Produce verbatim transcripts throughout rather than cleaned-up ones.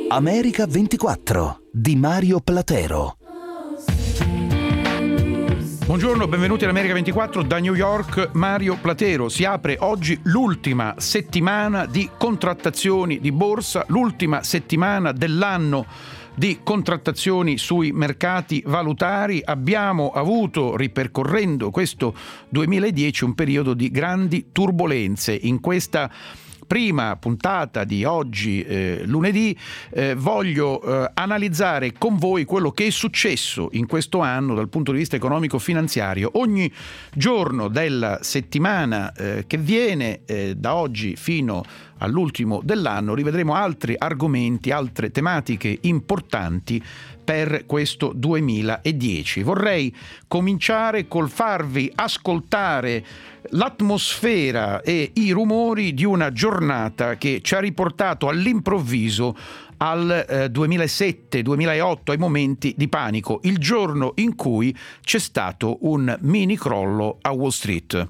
America ventiquattro di Mario Platero. Buongiorno, benvenuti all'America ventiquattro da New York, Mario Platero. Si apre oggi l'ultima settimana di contrattazioni di borsa, l'ultima settimana dell'anno di contrattazioni sui mercati valutari. Abbiamo avuto, ripercorrendo questo duemiladieci, un periodo di grandi turbolenze. In questa prima puntata di oggi, eh, lunedì, eh, voglio eh, analizzare con voi quello che è successo in questo anno dal punto di vista economico-finanziario. Ogni giorno della settimana eh, che viene, eh, da oggi fino all'ultimo dell'anno, rivedremo altri argomenti, altre tematiche importanti per questo duemiladieci. Vorrei cominciare col farvi ascoltare l'atmosfera e i rumori di una giornata che ci ha riportato all'improvviso al eh, duemilasette duemilaotto, ai momenti di panico, il giorno in cui c'è stato un mini crollo a Wall Street.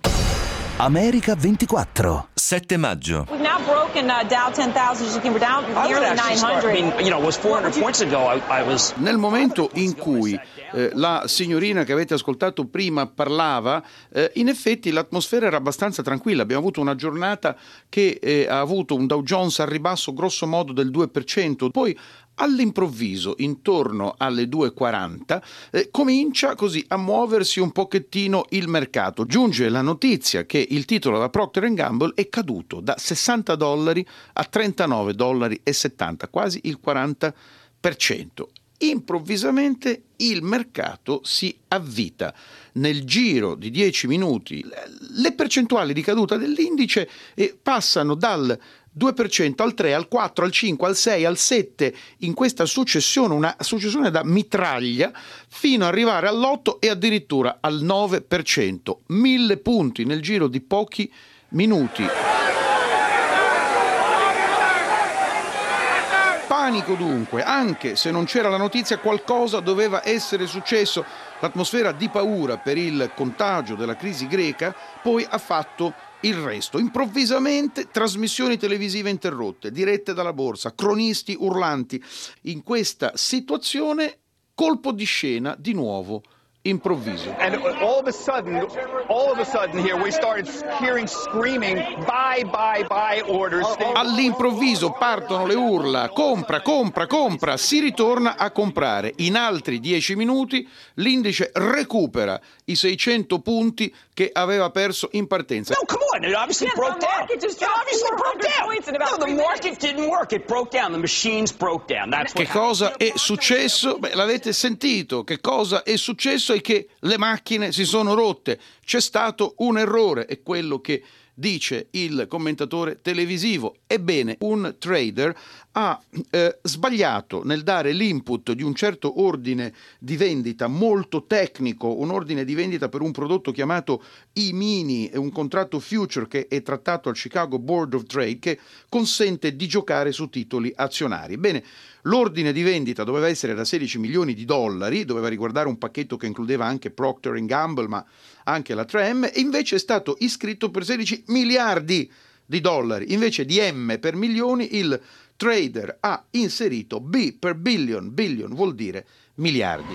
America ventiquattro. sette maggio. We've now broken uh, Dow ten thousand, just looking for Dow nearly nine hundred. I mean, you know, it was four hundred points ago. I, I was Nel momento in cui eh, la signorina che avete ascoltato prima parlava, eh, in effetti l'atmosfera era abbastanza tranquilla. Abbiamo avuto una giornata che eh, ha avuto un Dow Jones al ribasso grosso modo del due per cento, poi all'improvviso, intorno alle due e quaranta, eh, comincia così a muoversi un pochettino il mercato. Giunge la notizia che il titolo della Procter and Gamble è caduto da sessanta dollari a trentanove dollari e settanta, quasi il quaranta per cento. Improvvisamente il mercato si avvita. Nel giro di dieci minuti le percentuali di caduta dell'indice eh, passano dal due per cento al tre, al quattro, al cinque, al sei, al sette, in questa successione, una successione da mitraglia, fino ad arrivare all'otto e addirittura al nove per cento. Mille punti nel giro di pochi minuti. Panico dunque, anche se non c'era la notizia, qualcosa doveva essere successo. L'atmosfera di paura per il contagio della crisi greca poi ha fatto il resto. Improvvisamente trasmissioni televisive interrotte, dirette dalla borsa, cronisti urlanti. In questa situazione, colpo di scena di nuovo improvviso. And all of a sudden, all of a sudden here we started hearing screaming, buy, buy, buy orders. All'improvviso partono le urla, compra, compra, compra, si ritorna a comprare. In altri dieci minuti l'indice recupera i seicento punti che aveva perso in partenza. no, come on, it obviously Yeah, broke the down. market just It dropped obviously four broke hundred down. points in about No, the three market minutes. didn't work. It broke down. The machines broke down. That's what Che cosa è successo? Beh, l'avete sentito. Che cosa è successo è che le macchine si sono rotte. C'è stato un errore, è quello che dice il commentatore televisivo. Ebbene, un trader ha eh, sbagliato nel dare l'input di un certo ordine di vendita molto tecnico, un ordine di vendita per un prodotto chiamato E-mini, un contratto future che è trattato al Chicago Board of Trade, che consente di giocare su titoli azionari. Bene, l'ordine di vendita doveva essere da sedici milioni di dollari, doveva riguardare un pacchetto che includeva anche Procter and Gamble, ma anche la tre emme, e invece è stato iscritto per sedici miliardi di dollari. Invece di M per milioni, il trader ha inserito B per billion. Billion vuol dire miliardi.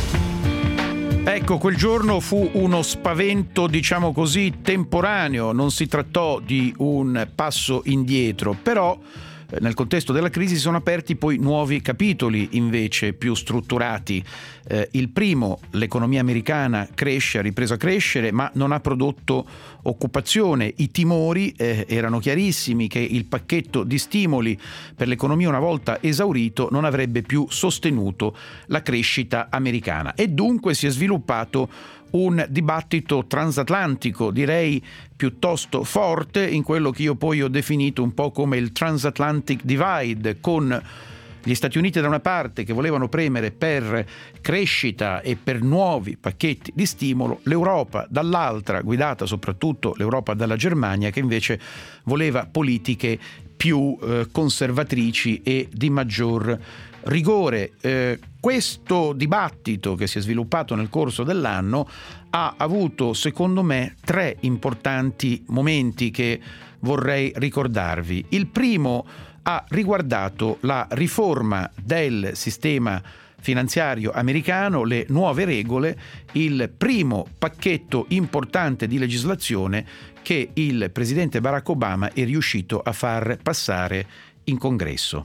Ecco, quel giorno fu uno spavento, diciamo così, temporaneo. Non si trattò di un passo indietro, però nel contesto della crisi si sono aperti poi nuovi capitoli invece più strutturati. Eh, il primo, l'economia americana cresce, ha ripreso a crescere, ma non ha prodotto occupazione. I timori eh, erano chiarissimi che il pacchetto di stimoli per l'economia, una volta esaurito, non avrebbe più sostenuto la crescita americana, e dunque si è sviluppato un dibattito transatlantico, direi piuttosto forte, in quello che io poi ho definito un po' come il transatlantic divide, con gli Stati Uniti da una parte che volevano premere per crescita e per nuovi pacchetti di stimolo, l'Europa dall'altra, guidata soprattutto l'Europa dalla Germania, che invece voleva politiche più eh, conservatrici e di maggior rigore. Eh, questo dibattito che si è sviluppato nel corso dell'anno ha avuto, secondo me, tre importanti momenti che vorrei ricordarvi. Il primo ha riguardato la riforma del sistema finanziario americano, le nuove regole, il primo pacchetto importante di legislazione che il presidente Barack Obama è riuscito a far passare in Congresso.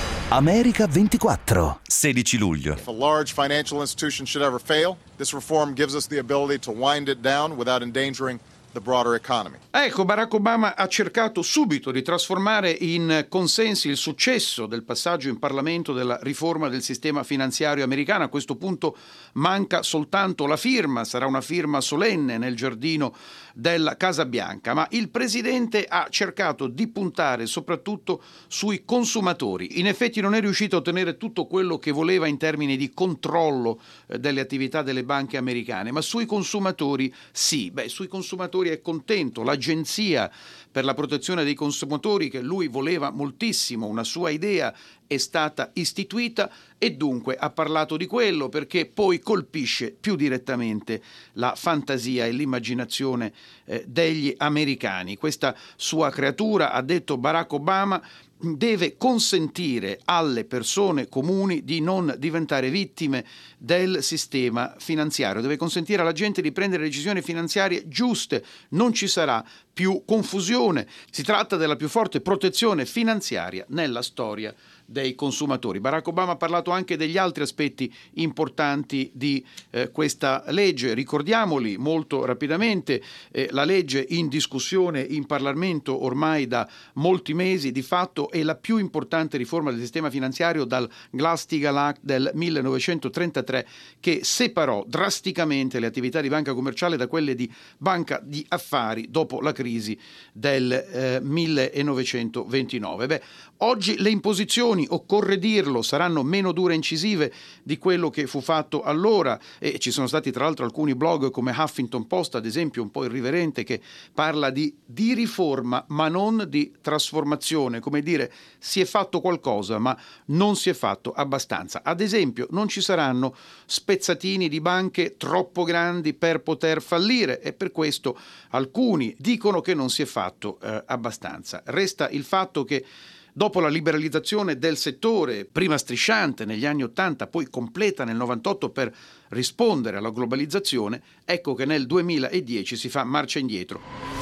America ventiquattro, sedici luglio. If a large financial institution should ever fail, this reform gives us the ability to wind it down without endangering the broader economy. Ecco, Barack Obama ha cercato subito di trasformare in consensi il successo del passaggio in Parlamento della riforma del sistema finanziario americano. A questo punto manca soltanto la firma, sarà una firma solenne nel giardino della Casa Bianca, ma il presidente ha cercato di puntare soprattutto sui consumatori. In effetti non è riuscito a ottenere tutto quello che voleva in termini di controllo eh, delle attività delle banche americane, ma sui consumatori sì. Beh, sui consumatori è contento. L'Agenzia per la protezione dei consumatori, che lui voleva moltissimo, una sua idea, è stata istituita e dunque ha parlato di quello, perché poi colpisce più direttamente la fantasia e l'immaginazione eh, degli americani. Questa sua creatura, ha detto Barack Obama, deve consentire alle persone comuni di non diventare vittime del sistema finanziario, deve consentire alla gente di prendere decisioni finanziarie giuste, non ci sarà più confusione. Si tratta della più forte protezione finanziaria nella storia dei consumatori. Barack Obama ha parlato anche degli altri aspetti importanti di eh, questa legge. Ricordiamoli molto rapidamente. Eh, la legge in discussione in Parlamento ormai da molti mesi, di fatto è la più importante riforma del sistema finanziario dal Glass-Steagall Act del millenovecentotrentatré, che separò drasticamente le attività di banca commerciale da quelle di banca di affari dopo la crisi del eh, millenovecentoventinove. Beh, oggi le imposizioni, occorre dirlo, saranno meno dure e incisive di quello che fu fatto allora, e ci sono stati tra l'altro alcuni blog come Huffington Post, ad esempio, un po' irriverente, che parla di, di riforma ma non di trasformazione, come dire si è fatto qualcosa ma non si è fatto abbastanza. Ad esempio non ci saranno spezzatini di banche troppo grandi per poter fallire, e per questo alcuni dicono che non si è fatto eh, abbastanza. Resta il fatto che dopo la liberalizzazione del settore, prima strisciante negli anni ottanta, poi completa nel novantotto per rispondere alla globalizzazione, ecco che nel duemiladieci si fa marcia indietro.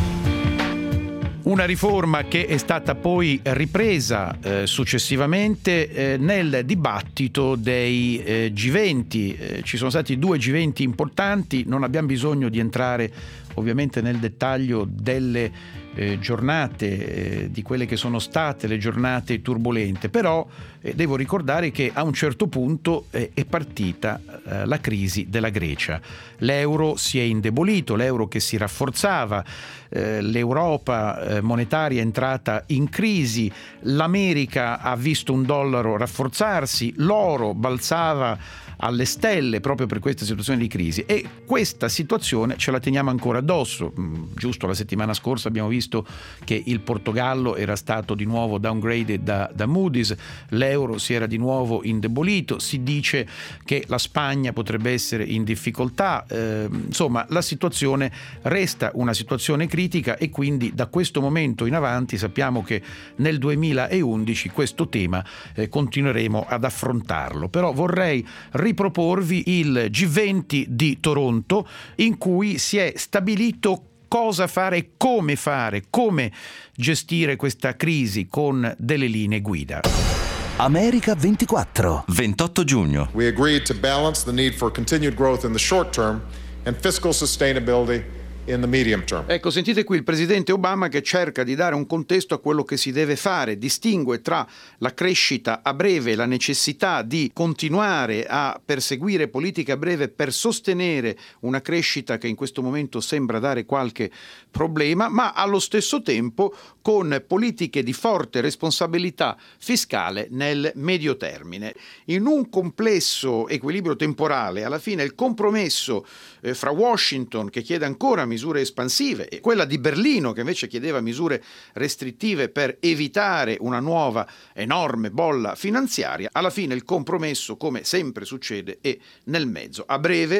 Una riforma che è stata poi ripresa eh, successivamente eh, nel dibattito dei eh, G venti. Eh, ci sono stati due G venti importanti, non abbiamo bisogno di entrare ovviamente nel dettaglio delle eh, giornate, eh, di quelle che sono state le giornate turbolente, però eh, devo ricordare che a un certo punto eh, è partita eh, la crisi della Grecia. L'euro si è indebolito, l'euro che si rafforzava, eh, l'Europa eh, monetaria è entrata in crisi, l'America ha visto un dollaro rafforzarsi, l'oro balzava alle stelle proprio per questa situazione di crisi, e questa situazione ce la teniamo ancora addosso. Giusto la settimana scorsa abbiamo visto che il Portogallo era stato di nuovo downgraded da, da Moody's, l'euro si era di nuovo indebolito, si dice che la Spagna potrebbe essere in difficoltà, eh, insomma la situazione resta una situazione critica, e quindi da questo momento in avanti sappiamo che nel duemilaundici questo tema eh, continueremo ad affrontarlo. Però vorrei riproporvi il G venti di Toronto, in cui si è stabilito cosa fare e come fare, come gestire questa crisi con delle linee guida. America ventiquattro, ventotto giugno. We agreed to balance the need for continued growth in the short term and fiscal sustainability in the medium term. Ecco, sentite qui il presidente Obama che cerca di dare un contesto a quello che si deve fare, distingue tra la crescita a breve e la necessità di continuare a perseguire politiche a breve per sostenere una crescita che in questo momento sembra dare qualche problema, ma allo stesso tempo con politiche di forte responsabilità fiscale nel medio termine. In un complesso equilibrio temporale, alla fine il compromesso eh, fra Washington, che chiede ancora misure espansive, e quella di Berlino, che invece chiedeva misure restrittive per evitare una nuova enorme bolla finanziaria, alla fine il compromesso, come sempre succede, è nel mezzo. A breve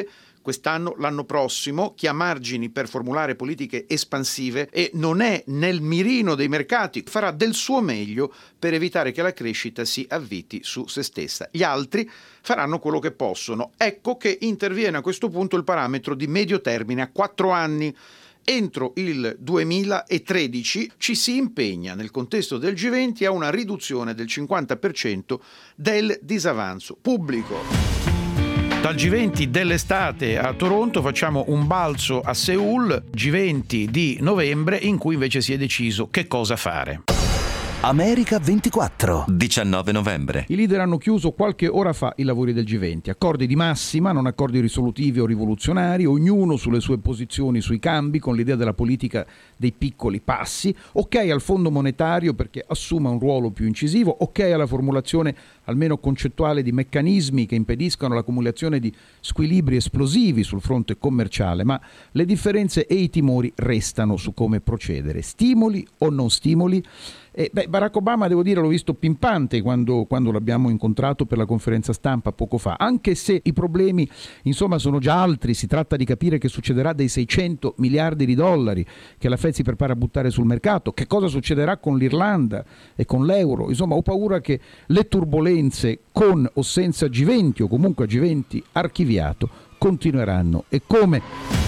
quest'anno, l'anno prossimo, chi ha margini per formulare politiche espansive e non è nel mirino dei mercati farà del suo meglio per evitare che la crescita si avviti su se stessa. Gli altri faranno quello che possono. Ecco che interviene a questo punto il parametro di medio termine a quattro anni. Entro il duemilatredici ci si impegna nel contesto del G venti a una riduzione del cinquanta per cento del disavanzo pubblico. Dal G venti dell'estate a Toronto facciamo un balzo a Seul, G venti di novembre, in cui invece si è deciso che cosa fare. America ventiquattro. diciannove novembre. I leader hanno chiuso qualche ora fa i lavori del G venti. Accordi di massima, non accordi risolutivi o rivoluzionari, ognuno sulle sue posizioni sui cambi, con l'idea della politica dei piccoli passi. Ok al Fondo monetario perché assuma un ruolo più incisivo, ok alla formulazione almeno concettuale di meccanismi che impediscano l'accumulazione di squilibri esplosivi sul fronte commerciale, ma le differenze e i timori restano su come procedere. Stimoli o non stimoli? E beh, Barack Obama, devo dire, l'ho visto pimpante quando, quando l'abbiamo incontrato per la conferenza stampa poco fa, anche se i problemi insomma sono già altri. Si tratta di capire che succederà dei seicento miliardi di dollari che la Fed si prepara a buttare sul mercato, che cosa succederà con l'Irlanda e con l'euro. Insomma, ho paura che le turbolenze, con o senza G venti o comunque G venti archiviato, continueranno. E come?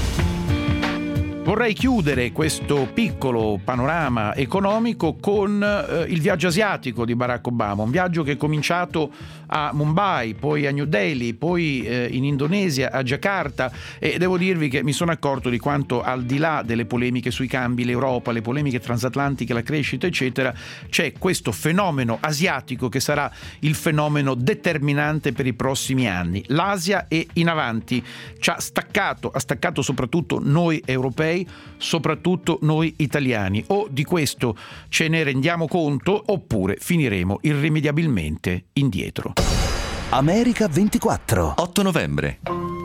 Vorrei chiudere questo piccolo panorama economico con eh, il viaggio asiatico di Barack Obama, un viaggio che è cominciato a Mumbai, poi a New Delhi, poi eh, in Indonesia, a Giacarta, e devo dirvi che mi sono accorto di quanto, al di là delle polemiche sui cambi, l'Europa, le polemiche transatlantiche, la crescita eccetera, c'è questo fenomeno asiatico che sarà il fenomeno determinante per i prossimi anni. L'Asia è in avanti, ci ha staccato, ha staccato soprattutto noi europei, soprattutto noi italiani. O di questo ce ne rendiamo conto oppure finiremo irrimediabilmente indietro. America ventiquattro. otto novembre.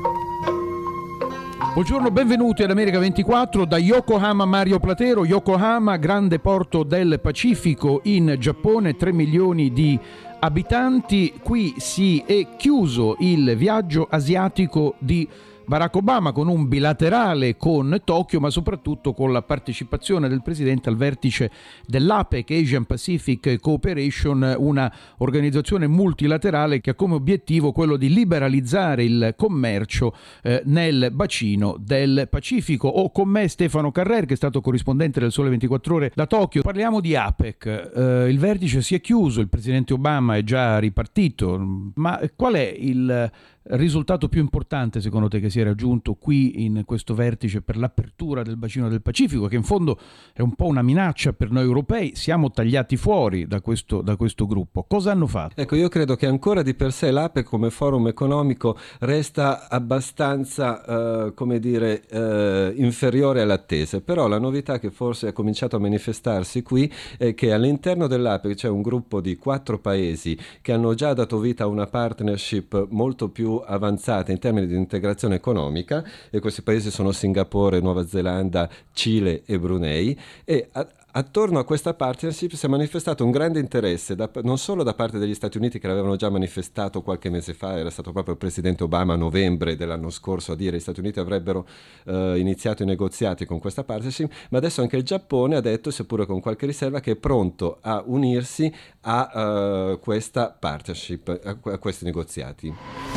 Buongiorno, benvenuti ad America ventiquattro da Yokohama. Mario Platero. Yokohama, grande porto del Pacifico in Giappone, tre milioni di abitanti. Qui si è chiuso il viaggio asiatico di Barack Obama con un bilaterale con Tokyo, ma soprattutto con la partecipazione del presidente al vertice dell'APEC, Asian Pacific Cooperation, una organizzazione multilaterale che ha come obiettivo quello di liberalizzare il commercio eh, nel bacino del Pacifico. Ho con me Stefano Carrer, che è stato corrispondente del Sole ventiquattro Ore da Tokyo. Parliamo di APEC. Eh, il vertice si è chiuso, il presidente Obama è già ripartito, ma qual è il risultato più importante secondo te che si è raggiunto qui in questo vertice per l'apertura del bacino del Pacifico, che in fondo è un po' una minaccia per noi europei? Siamo tagliati fuori da questo, da questo gruppo. Cosa hanno fatto? Ecco, io credo che ancora di per sé l'APEC come forum economico resta abbastanza, eh, come dire, eh, inferiore alle attese, però la novità che forse è cominciato a manifestarsi qui è che all'interno dell'APEC c'è un gruppo di quattro paesi che hanno già dato vita a una partnership molto più avanzata in termini di integrazione economica, e questi paesi sono Singapore, Nuova Zelanda, Cile e Brunei, e a, attorno a questa partnership si è manifestato un grande interesse da, non solo da parte degli Stati Uniti, che l'avevano già manifestato qualche mese fa. Era stato proprio il presidente Obama a novembre dell'anno scorso a dire che gli Stati Uniti avrebbero eh, iniziato i negoziati con questa partnership, ma adesso anche il Giappone ha detto, seppure con qualche riserva, che è pronto a unirsi a uh, questa partnership, a, a questi negoziati.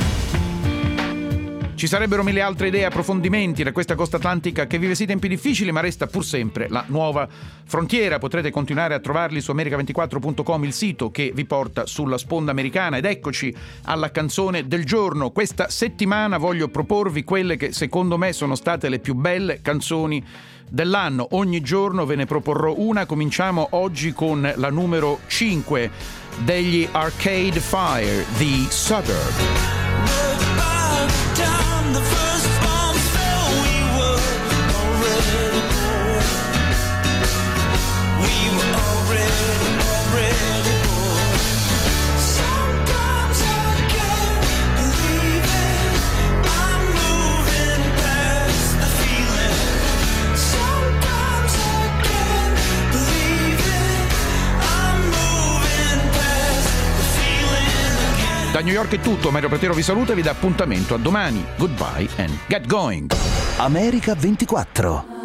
Ci sarebbero mille altre idee e approfondimenti da questa costa atlantica che vive sì tempi difficili, ma resta pur sempre la nuova frontiera. Potrete continuare a trovarli su america ventiquattro punto com, il sito che vi porta sulla sponda americana. Ed eccoci alla canzone del giorno. Questa settimana voglio proporvi quelle che secondo me sono state le più belle canzoni dell'anno. Ogni giorno ve ne proporrò una. Cominciamo oggi con la numero cinque degli Arcade Fire, The Suburb. The first bombs fell, we were already born. We were already, already born. Sometimes I can't believe it. I'm moving past the feeling. Sometimes I can't believe it. I'm moving past the feeling again. New York è tutto. Mario Platero vi saluta e vi dà appuntamento a domani. Goodbye and get going. America ventiquattro.